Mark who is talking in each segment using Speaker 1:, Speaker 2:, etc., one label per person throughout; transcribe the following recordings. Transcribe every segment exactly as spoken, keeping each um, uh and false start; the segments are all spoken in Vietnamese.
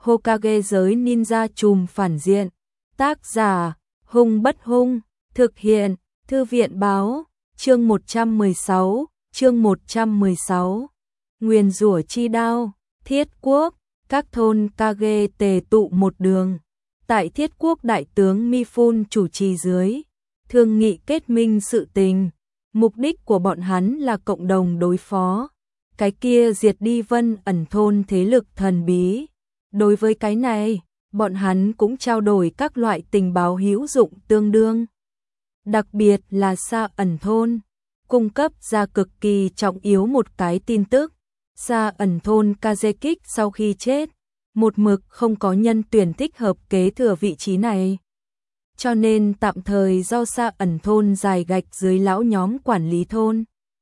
Speaker 1: Hokage giới ninja trùm phản diện. Tác giả, Hung Bất Hung, thực hiện, Thư viện báo, chương một trăm mười sáu, chương một trăm mười sáu. Nguyền rủa chi đao, Thiết Quốc, các thôn Kage tề tụ một đường. Tại Thiết Quốc đại tướng Mifune chủ trì dưới, thương nghị kết minh sự tình. Mục đích của bọn hắn là cộng đồng đối phó cái kia diệt đi Vân Ẩn thôn thế lực thần bí. Đối với cái này, bọn hắn cũng trao đổi các loại tình báo hữu dụng tương đương. Đặc biệt là Sa Ẩn thôn, cung cấp ra cực kỳ trọng yếu một cái tin tức. Sa Ẩn thôn Kazekik sau khi chết, một mực không có nhân tuyển thích hợp kế thừa vị trí này. Cho nên tạm thời do Sa Ẩn thôn dài gạch dưới lão nhóm quản lý thôn.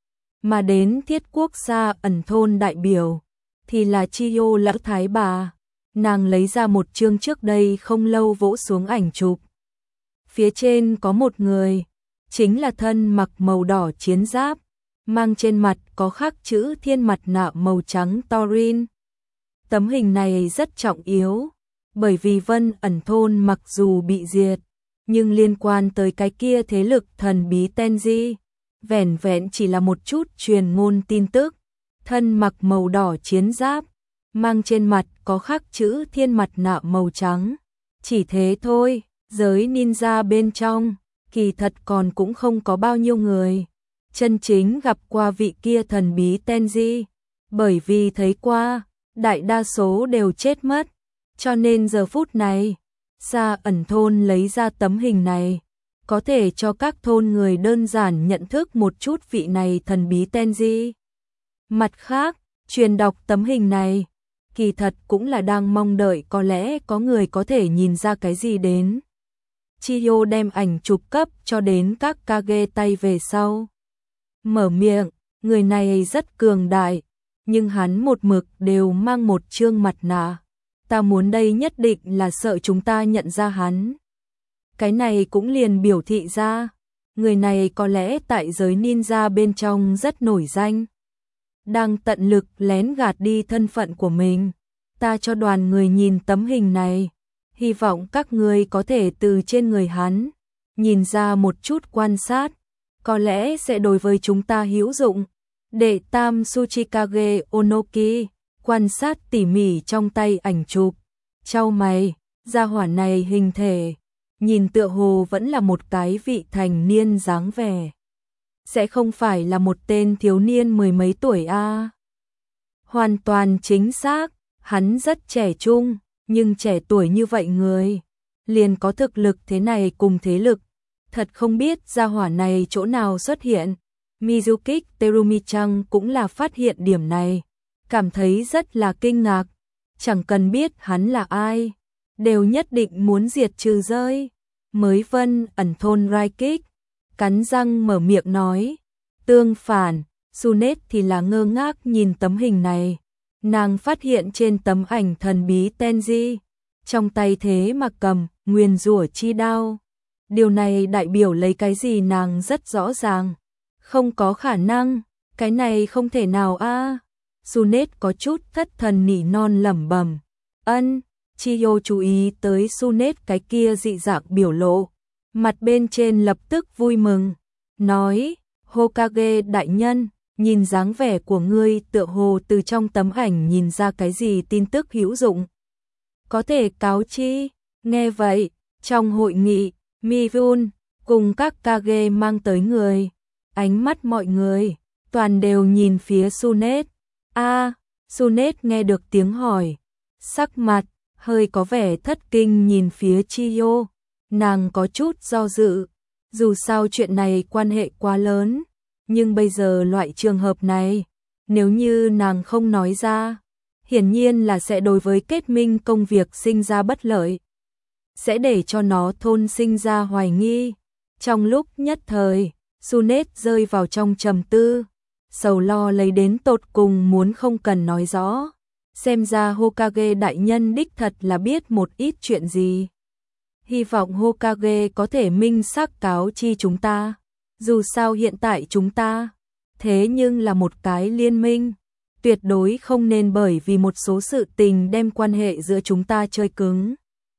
Speaker 1: Mà đến Thiết Quốc Sa Ẩn thôn đại biểu, thì là Chiyo lão thái bà. Nàng lấy ra một chương trước đây không lâu vỗ xuống ảnh chụp. Phía trên có một người, chính là thân mặc màu đỏ chiến giáp, mang trên mặt có khắc chữ thiên mặt nạ màu trắng Thorin. Tấm hình này rất trọng yếu, bởi vì Vân Ẩn thôn mặc dù bị diệt, nhưng liên quan tới cái kia thế lực thần bí Tenji, vẻn vẹn chỉ là một chút truyền ngôn tin tức. Thân mặc màu đỏ chiến giáp, mang trên mặt có khắc chữ thiên mặt nạ màu trắng. Chỉ thế thôi, giới ninja bên trong, kỳ thật còn cũng không có bao nhiêu người chân chính gặp qua vị kia thần bí Tenji, bởi vì thấy qua, đại đa số đều chết mất. Cho nên giờ phút này, Sa Ẩn thôn lấy ra tấm hình này, có thể cho các thôn người đơn giản nhận thức một chút vị này thần bí Tenji. Mặt khác, truyền đọc tấm hình này, kỳ thật cũng là đang mong đợi có lẽ có người có thể nhìn ra cái gì đến. Chiyo đem ảnh chụp cấp cho đến các Kage tay về sau. Mở miệng, người này rất cường đại, nhưng hắn một mực đều mang một trương mặt nạ. Ta muốn đây nhất định là sợ chúng ta nhận ra hắn. Cái này cũng liền biểu thị ra, người này có lẽ tại giới ninja bên trong rất nổi danh. Đang tận lực lén gạt đi thân phận của mình. Ta cho đoàn người nhìn tấm hình này, hy vọng các người có thể từ trên người hắn nhìn ra một chút quan sát, có lẽ sẽ đối với chúng ta hữu dụng. Đệ tam Tsuchikage Onoki quan sát tỉ mỉ trong tay ảnh chụp, chau mày, gia hỏa này hình thể, nhìn tựa hồ vẫn là một cái vị thành niên dáng vẻ. Sẽ không phải là một tên thiếu niên mười mấy tuổi a? À? Hoàn toàn chính xác, hắn rất trẻ trung, nhưng trẻ tuổi như vậy người, liền có thực lực thế này cùng thế lực. Thật không biết gia hỏa này chỗ nào xuất hiện. Mizukik Terumi-chan cũng là phát hiện điểm này, cảm thấy rất là kinh ngạc. Chẳng cần biết hắn là ai, đều nhất định muốn diệt trừ rơi. Mới Vân Ẩn thôn Raikik, cắn răng mở miệng nói. Tương phản, Sunet thì là ngơ ngác nhìn tấm hình này. Nàng phát hiện trên tấm ảnh thần bí Tenji, trong tay thế mà cầm nguyền rủa chi đao. Điều này đại biểu lấy cái gì nàng rất rõ ràng. Không có khả năng, cái này không thể nào a. À. Sunet có chút thất thần nỉ non lẩm bẩm. Ân, Chiyo chú ý tới Sunet cái kia dị dạng biểu lộ, mặt bên trên lập tức vui mừng, nói: Hokage đại nhân, nhìn dáng vẻ của ngươi tựa hồ từ trong tấm ảnh nhìn ra cái gì tin tức hữu dụng. Có thể cáo chi. Nghe vậy, trong hội nghị, Mifune cùng các Kage mang tới người, ánh mắt mọi người toàn đều nhìn phía Sunet. A, à, Sunet nghe được tiếng hỏi, sắc mặt hơi có vẻ thất kinh nhìn phía Chiyo. Nàng có chút do dự, dù sao chuyện này quan hệ quá lớn, nhưng bây giờ loại trường hợp này, nếu như nàng không nói ra, hiển nhiên là sẽ đối với kết minh công việc sinh ra bất lợi, sẽ để cho nó thôn sinh ra hoài nghi. Trong lúc nhất thời, Sunet rơi vào trong trầm tư, sầu lo lấy đến tột cùng muốn không cần nói rõ. Xem ra Hokage đại nhân đích thật là biết một ít chuyện gì. Hy vọng Hokage có thể minh xác cáo chi chúng ta. Dù sao hiện tại chúng ta, thế nhưng là một cái liên minh. tuyệt đối không nên bởi vì một số sự tình đem quan hệ giữa chúng ta chơi cứng.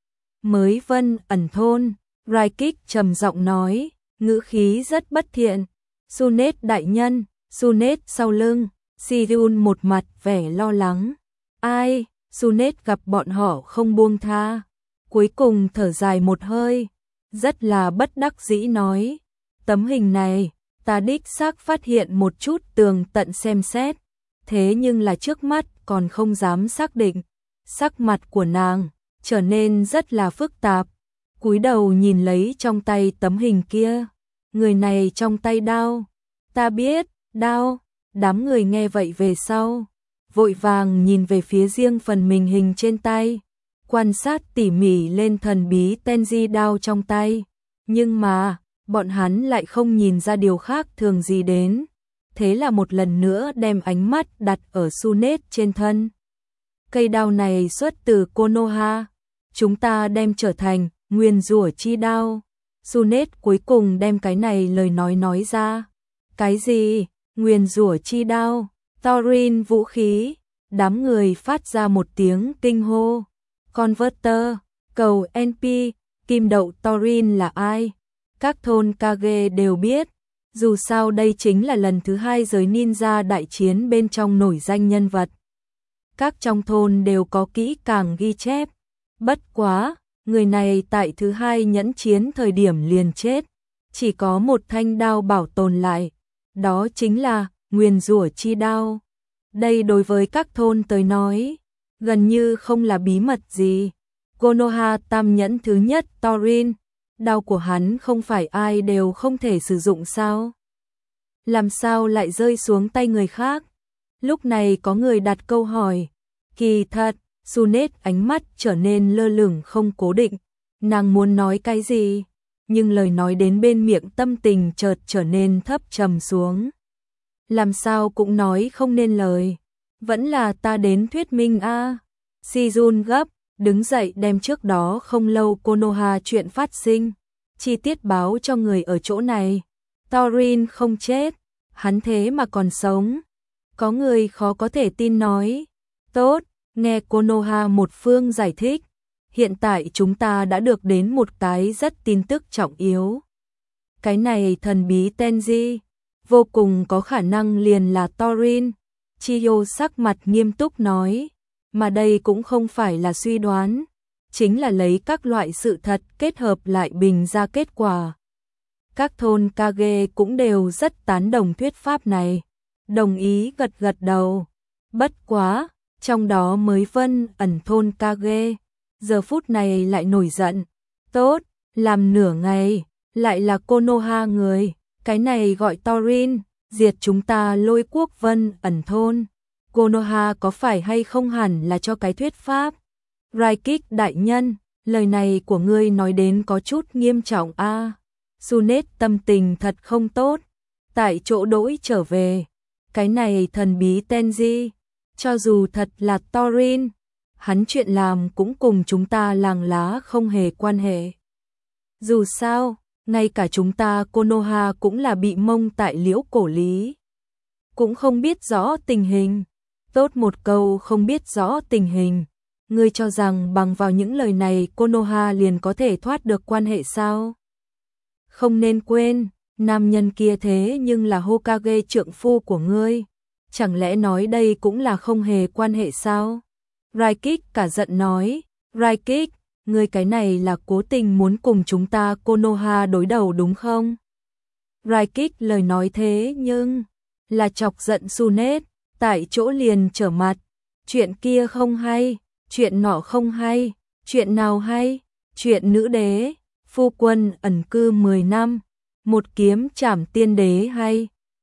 Speaker 1: Mới Vân Ẩn Thôn, Raikik trầm giọng nói, ngữ khí rất bất thiện. Sunet đại nhân, Sunet sau lưng, Siryun một mặt vẻ lo lắng. Ai, Sunet gặp bọn họ không buông tha. Cuối cùng thở dài một hơi, rất là bất đắc dĩ nói, tấm hình này, ta đích xác phát hiện một chút tường tận xem xét, thế nhưng là trước mắt còn không dám xác định. Sắc mặt của nàng trở nên rất là phức tạp, cúi đầu nhìn lấy trong tay tấm hình kia. Người này trong tay đao, ta biết, đao. Đám người nghe vậy về sau, vội vàng nhìn về phía riêng phần mình hình trên tay, quan sát tỉ mỉ lên thần bí Tenji đao trong tay, nhưng mà, bọn hắn lại không nhìn ra điều khác thường gì đến, thế là một lần nữa đem ánh mắt đặt ở Sunet trên thân. Cây đao này xuất từ Konoha, chúng ta đem trở thành nguyên rủa chi đao. Sunet cuối cùng đem cái này lời nói nói ra. Cái gì? Nguyên rủa chi đao? Thorin vũ khí? Đám người phát ra một tiếng kinh hô. Converter, cầu en pê, kim đậu Thorin là ai? Các thôn Kage đều biết, dù sao đây chính là lần thứ hai giới ninja đại chiến bên trong nổi danh nhân vật. Các trong thôn đều có kỹ càng ghi chép. Bất quá, người này tại thứ hai nhẫn chiến thời điểm liền chết, chỉ có một thanh đao bảo tồn lại, đó chính là nguyên rủa chi đao. Đây đối với các thôn tới nói, gần như không là bí mật gì. Konoha tam nhẫn thứ nhất Thorin, đao của hắn không phải ai đều không thể sử dụng sao? Làm sao lại rơi xuống tay người khác? Lúc này có người đặt câu hỏi. Kỳ thật, Sunet ánh mắt trở nên lơ lửng không cố định, nàng muốn nói cái gì, nhưng lời nói đến bên miệng tâm tình chợt trở nên thấp trầm xuống. Làm sao cũng nói không nên lời, vẫn là ta đến thuyết minh a. À. Siryun gấp, đứng dậy đem trước đó không lâu Konoha chuyện phát sinh, chi tiết báo cho người ở chỗ này. Thorin không chết, hắn thế mà còn sống. Có người khó có thể tin nói, tốt. Nghe Konoha một phương giải thích, hiện tại chúng ta đã được đến một cái rất tin tức trọng yếu. Cái này thần bí Tenji, vô cùng có khả năng liền là Thorin. Chiyo sắc mặt nghiêm túc nói, mà đây cũng không phải là suy đoán, chính là lấy các loại sự thật kết hợp lại bình ra kết quả. Các thôn Kage cũng đều rất tán đồng thuyết pháp này, đồng ý gật gật đầu. Bất quá, trong đó mới Vân Ẩn thôn Kage, giờ phút này lại nổi giận. Tốt, làm nửa ngày, lại là Konoha người, cái này gọi Thorin, diệt chúng ta Lôi quốc Vân Ẩn thôn. Konoha có phải hay không hẳn là cho cái thuyết pháp. Raikik đại nhân, lời này của ngươi nói đến có chút nghiêm trọng a. À. Sunet tâm tình thật không tốt, tại chỗ đỗi trở về. Cái này thần bí Tenji, cho dù thật là Thorin, hắn chuyện làm cũng cùng chúng ta làng lá không hề quan hệ. Dù sao, ngay cả chúng ta Konoha cũng là bị mông tại Liễu Cổ Lý. Cũng không biết rõ tình hình. Tốt một câu không biết rõ tình hình. Ngươi cho rằng bằng vào những lời này Konoha liền có thể thoát được quan hệ sao? Không nên quên, nam nhân kia thế nhưng là Hokage trượng phu của ngươi. Chẳng lẽ nói đây cũng là không hề quan hệ sao? Raikik cả giận nói, Raikik, ngươi cái này là cố tình muốn cùng chúng ta Konoha đối đầu đúng không? Raikik lời nói thế nhưng là chọc giận Sunet, tại chỗ liền trở mặt. Chuyện kia không hay, chuyện nọ không hay, chuyện nào hay? Chuyện nữ đế, phu quân ẩn cư mười năm, một kiếm trảm tiên đế hay?